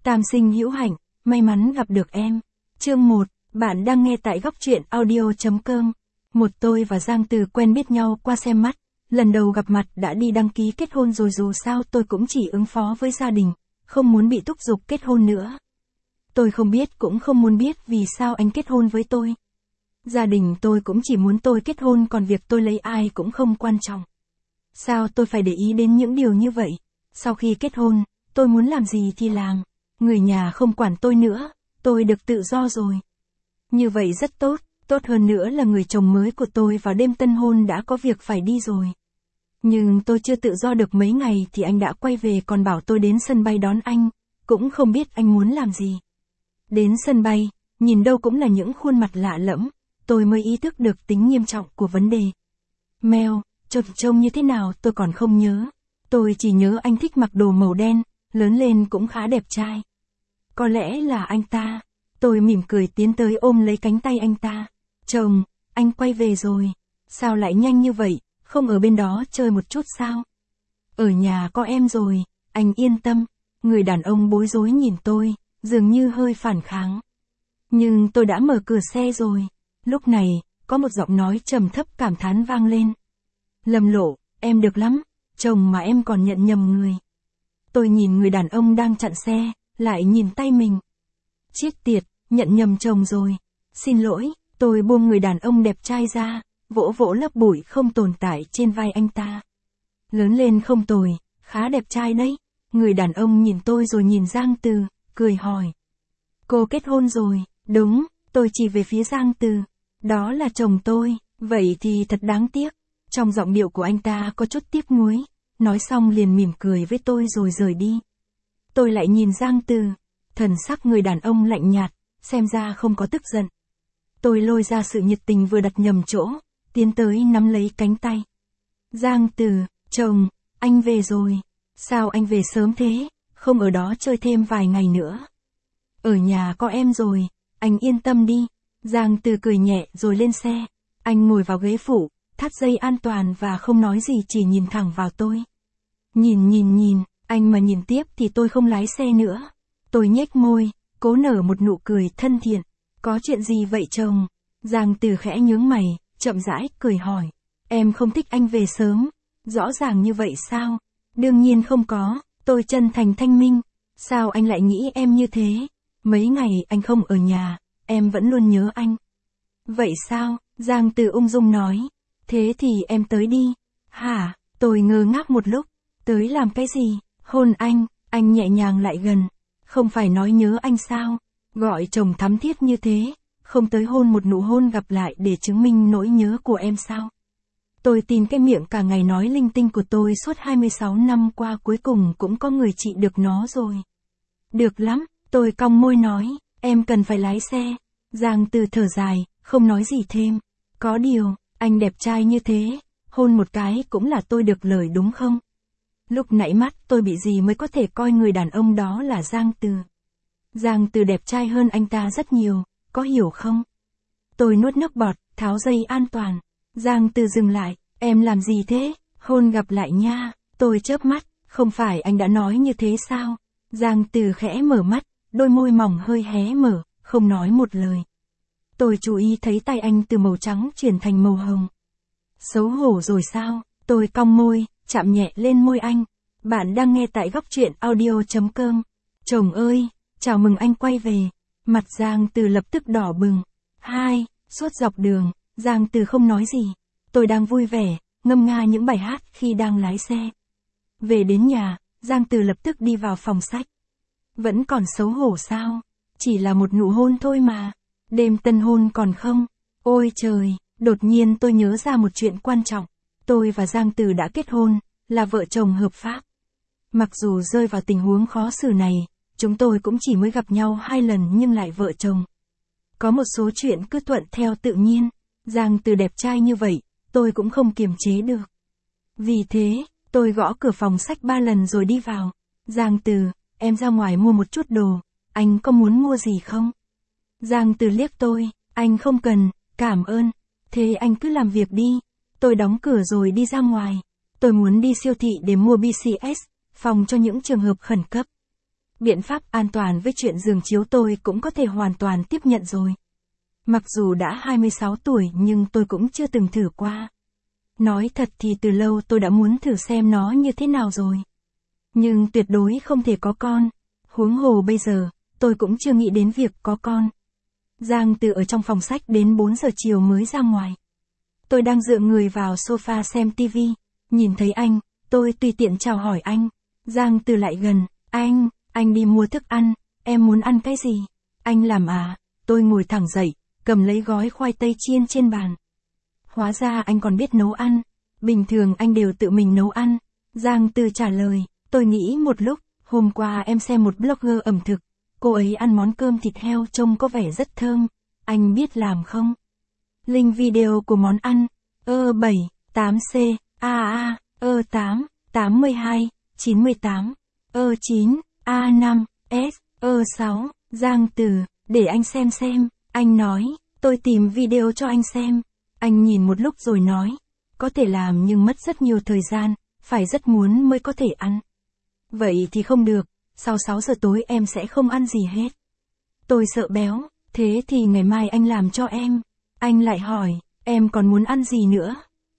Tam sinh hữu hạnh, may mắn gặp được em. Chương 1, bạn đang nghe tại góc truyện audio.com. Tôi và Giang Từ quen biết nhau qua xem mắt, lần đầu gặp mặt đã đi đăng ký kết hôn rồi, dù sao tôi cũng chỉ ứng phó với gia đình, không muốn bị thúc giục kết hôn nữa. Tôi không biết cũng không muốn biết vì sao anh kết hôn với tôi. Gia đình tôi cũng chỉ muốn tôi kết hôn, còn việc tôi lấy ai cũng không quan trọng. Sao tôi phải để ý đến những điều như vậy? Sau khi kết hôn, tôi muốn làm gì thì làm. Người nhà không quản tôi nữa, tôi được tự do rồi. Như vậy rất tốt, tốt hơn nữa là người chồng mới của tôi vào đêm tân hôn đã có việc phải đi rồi. Nhưng tôi chưa tự do được mấy ngày thì anh đã quay về, còn bảo tôi đến sân bay đón anh, cũng không biết anh muốn làm gì. Đến sân bay, nhìn đâu cũng là những khuôn mặt lạ lẫm, tôi mới ý thức được tính nghiêm trọng của vấn đề. Mèo, trông như thế nào tôi còn không nhớ. Tôi chỉ nhớ anh thích mặc đồ màu đen, lớn lên cũng khá đẹp trai. Có lẽ là anh ta. Tôi mỉm cười tiến tới ôm lấy cánh tay anh ta. Chồng, anh quay về rồi. Sao lại nhanh như vậy, không ở bên đó chơi một chút sao? Ở nhà có em rồi, anh yên tâm. Người đàn ông bối rối nhìn tôi, dường như hơi phản kháng. Nhưng tôi đã mở cửa xe rồi. Lúc này, có một giọng nói trầm thấp cảm thán vang lên. Lâm Lộ, em được lắm, chồng mà em còn nhận nhầm người. Tôi nhìn người đàn ông đang chặn xe, lại nhìn tay mình. Chiếc tiệt, nhận nhầm chồng rồi. Xin lỗi, tôi buông người đàn ông đẹp trai ra, vỗ vỗ lớp bụi không tồn tại trên vai anh ta. Lớn lên không tồi, khá đẹp trai đấy. Người đàn ông nhìn tôi rồi nhìn Giang Từ, cười hỏi. Cô kết hôn rồi? Đúng, tôi chỉ về phía Giang Từ. Đó là chồng tôi, vậy thì thật đáng tiếc. Trong giọng điệu của anh ta có chút tiếc nuối, nói xong liền mỉm cười với tôi rồi rời đi. Tôi lại nhìn Giang Từ, thần sắc người đàn ông lạnh nhạt, xem ra không có tức giận. Tôi lôi ra sự nhiệt tình vừa đặt nhầm chỗ, tiến tới nắm lấy cánh tay. Giang Từ, chồng, anh về rồi. Sao anh về sớm thế, không ở đó chơi thêm vài ngày nữa? Ở nhà có em rồi, anh yên tâm đi. Giang Từ cười nhẹ rồi lên xe. Anh ngồi vào ghế phụ, thắt dây an toàn và không nói gì, chỉ nhìn thẳng vào tôi. Nhìn, anh mà nhìn tiếp thì tôi không lái xe nữa. Tôi nhếch môi, cố nở một nụ cười thân thiện. Có chuyện gì vậy chồng? Giang Từ khẽ nhướng mày, chậm rãi cười hỏi. Em không thích anh về sớm? Rõ ràng như vậy sao? Đương nhiên không có, tôi chân thành thanh minh. Sao anh lại nghĩ em như thế? Mấy ngày anh không ở nhà, em vẫn luôn nhớ anh. Vậy sao? Giang Từ ung dung nói. Thế thì em tới đi. Hả? Tôi ngơ ngác một lúc. Tới làm cái gì? Hôn anh nhẹ nhàng lại gần. Không phải nói nhớ anh sao? Gọi chồng thắm thiết như thế, không tới hôn một nụ hôn gặp lại để chứng minh nỗi nhớ của em sao? Tôi tin cái miệng cả ngày nói linh tinh của tôi suốt 26 năm qua cuối cùng cũng có người trị được nó rồi. Được lắm, tôi cong môi nói, em cần phải lái xe. Giang Từ thở dài, không nói gì thêm. Có điều, anh đẹp trai như thế, hôn một cái cũng là tôi được lời đúng không? Lúc nãy mắt tôi bị gì mới có thể coi người đàn ông đó là Giang Từ? Giang Từ đẹp trai hơn anh ta rất nhiều, có hiểu không? Tôi nuốt nước bọt, tháo dây an toàn. Giang Từ dừng lại, em làm gì thế? Hôn gặp lại nha. Tôi chớp mắt, không phải anh đã nói như thế sao? Giang Từ khẽ mở mắt, đôi môi mỏng hơi hé mở, không nói một lời. Tôi chú ý thấy tay anh từ màu trắng chuyển thành màu hồng. Xấu hổ rồi sao? Tôi cong môi, chạm nhẹ lên môi anh. Bạn đang nghe tại góc truyện audio.com. Chồng ơi, chào mừng anh quay về. Mặt Giang Từ lập tức đỏ bừng. Suốt dọc đường, Giang Từ không nói gì. Tôi đang vui vẻ, ngâm nga những bài hát khi đang lái xe. Về đến nhà, Giang Từ lập tức đi vào phòng sách. Vẫn còn xấu hổ sao? Chỉ là một nụ hôn thôi mà. Đêm tân hôn còn không? Ôi trời, đột nhiên tôi nhớ ra một chuyện quan trọng. Tôi và Giang Từ đã kết hôn, là vợ chồng hợp pháp. Mặc dù rơi vào tình huống khó xử này, chúng tôi cũng chỉ mới gặp nhau 2 lần nhưng lại vợ chồng. Có một số chuyện cứ thuận theo tự nhiên. Giang Từ đẹp trai như vậy, tôi cũng không kiềm chế được. Vì thế, tôi gõ cửa phòng sách 3 lần rồi đi vào. Giang Từ, em ra ngoài mua một chút đồ, anh có muốn mua gì không? Giang Từ liếc tôi, anh không cần, cảm ơn. Thế anh cứ làm việc đi. Tôi đóng cửa rồi đi ra ngoài. Tôi muốn đi siêu thị để mua BCS, phòng cho những trường hợp khẩn cấp. Biện pháp an toàn với chuyện giường chiếu tôi cũng có thể hoàn toàn tiếp nhận rồi. Mặc dù đã 26 tuổi nhưng tôi cũng chưa từng thử qua. Nói thật thì từ lâu tôi đã muốn thử xem nó như thế nào rồi. Nhưng tuyệt đối không thể có con. Huống hồ bây giờ, tôi cũng chưa nghĩ đến việc có con. Giang Từ ở trong phòng sách đến 4 giờ chiều mới ra ngoài. Tôi đang dựa người vào sofa xem tivi. Nhìn thấy anh, tôi tùy tiện chào hỏi anh. Giang Từ lại gần, anh đi mua thức ăn, em muốn ăn cái gì? Anh làm à? Tôi ngồi thẳng dậy, cầm lấy gói khoai tây chiên trên bàn. Hóa ra anh còn biết nấu ăn. Bình thường anh đều tự mình nấu ăn. Giang Từ trả lời, tôi nghĩ một lúc, hôm qua em xem một blogger ẩm thực. Cô ấy ăn món cơm thịt heo trông có vẻ rất thơm. Anh biết làm không? Link video của món ăn. 7, 8C, 8, 82, 98, 9, A5, S, 6, Giang Từ, để anh xem. Anh nói, tôi tìm video cho anh xem. Anh nhìn một lúc rồi nói, có thể làm nhưng mất rất nhiều thời gian, phải rất muốn mới có thể ăn. Vậy thì không được, sau 6 giờ tối em sẽ không ăn gì hết. Tôi sợ béo, thế thì ngày mai anh làm cho em. Anh lại hỏi, em còn muốn ăn gì nữa?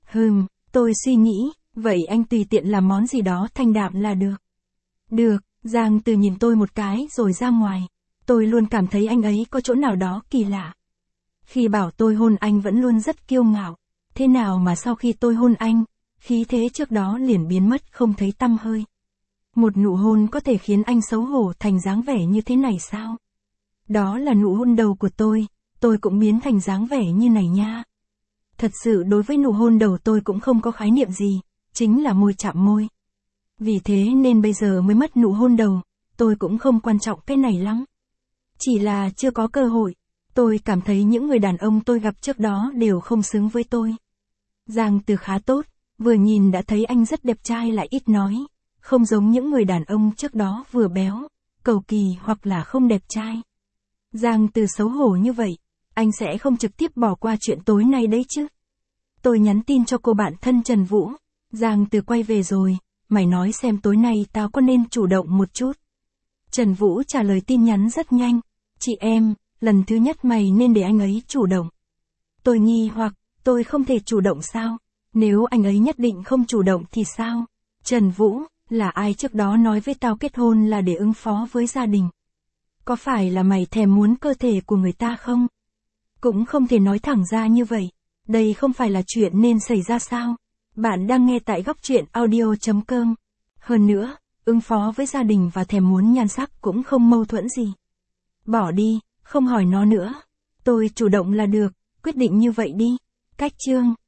Tôi suy nghĩ, vậy anh tùy tiện làm món gì đó thanh đạm là được. Được, Giang Từ nhìn tôi một cái rồi ra ngoài. Tôi luôn cảm thấy anh ấy có chỗ nào đó kỳ lạ. Khi bảo tôi hôn anh vẫn luôn rất kiêu ngạo. Thế nào mà sau khi tôi hôn anh, khí thế trước đó liền biến mất không thấy tăm hơi. Một nụ hôn có thể khiến anh xấu hổ thành dáng vẻ như thế này sao? Đó là nụ hôn đầu của tôi cũng biến thành dáng vẻ như này nha. Thật sự đối với nụ hôn đầu tôi cũng không có khái niệm gì, chính là môi chạm môi. Vì thế nên bây giờ mới mất nụ hôn đầu, tôi cũng không quan trọng cái này lắm. Chỉ là chưa có cơ hội, tôi cảm thấy những người đàn ông tôi gặp trước đó đều không xứng với tôi. Giang Từ khá tốt, vừa nhìn đã thấy anh rất đẹp trai lại ít nói, không giống những người đàn ông trước đó vừa béo, cầu kỳ hoặc là không đẹp trai. Giang Từ xấu hổ như vậy, anh sẽ không trực tiếp bỏ qua chuyện tối nay đấy chứ. Tôi nhắn tin cho cô bạn thân Trần Vũ, Giang Từ quay về rồi, mày nói xem tối nay tao có nên chủ động một chút. Trần Vũ trả lời tin nhắn rất nhanh, chị em, lần thứ nhất mày nên để anh ấy chủ động. Tôi nghi hoặc, tôi không thể chủ động sao? Nếu anh ấy nhất định không chủ động thì sao? Trần Vũ, là ai trước đó nói với tao kết hôn là để ứng phó với gia đình? Có phải là mày thèm muốn cơ thể của người ta không? Cũng không thể nói thẳng ra như vậy. Đây không phải là chuyện nên xảy ra sao? Bạn đang nghe tại góc truyện audio.com. Hơn nữa, ứng phó với gia đình và thèm muốn nhan sắc cũng không mâu thuẫn gì. Bỏ đi, không hỏi nó nữa. Tôi chủ động là được, quyết định như vậy đi. Cách chương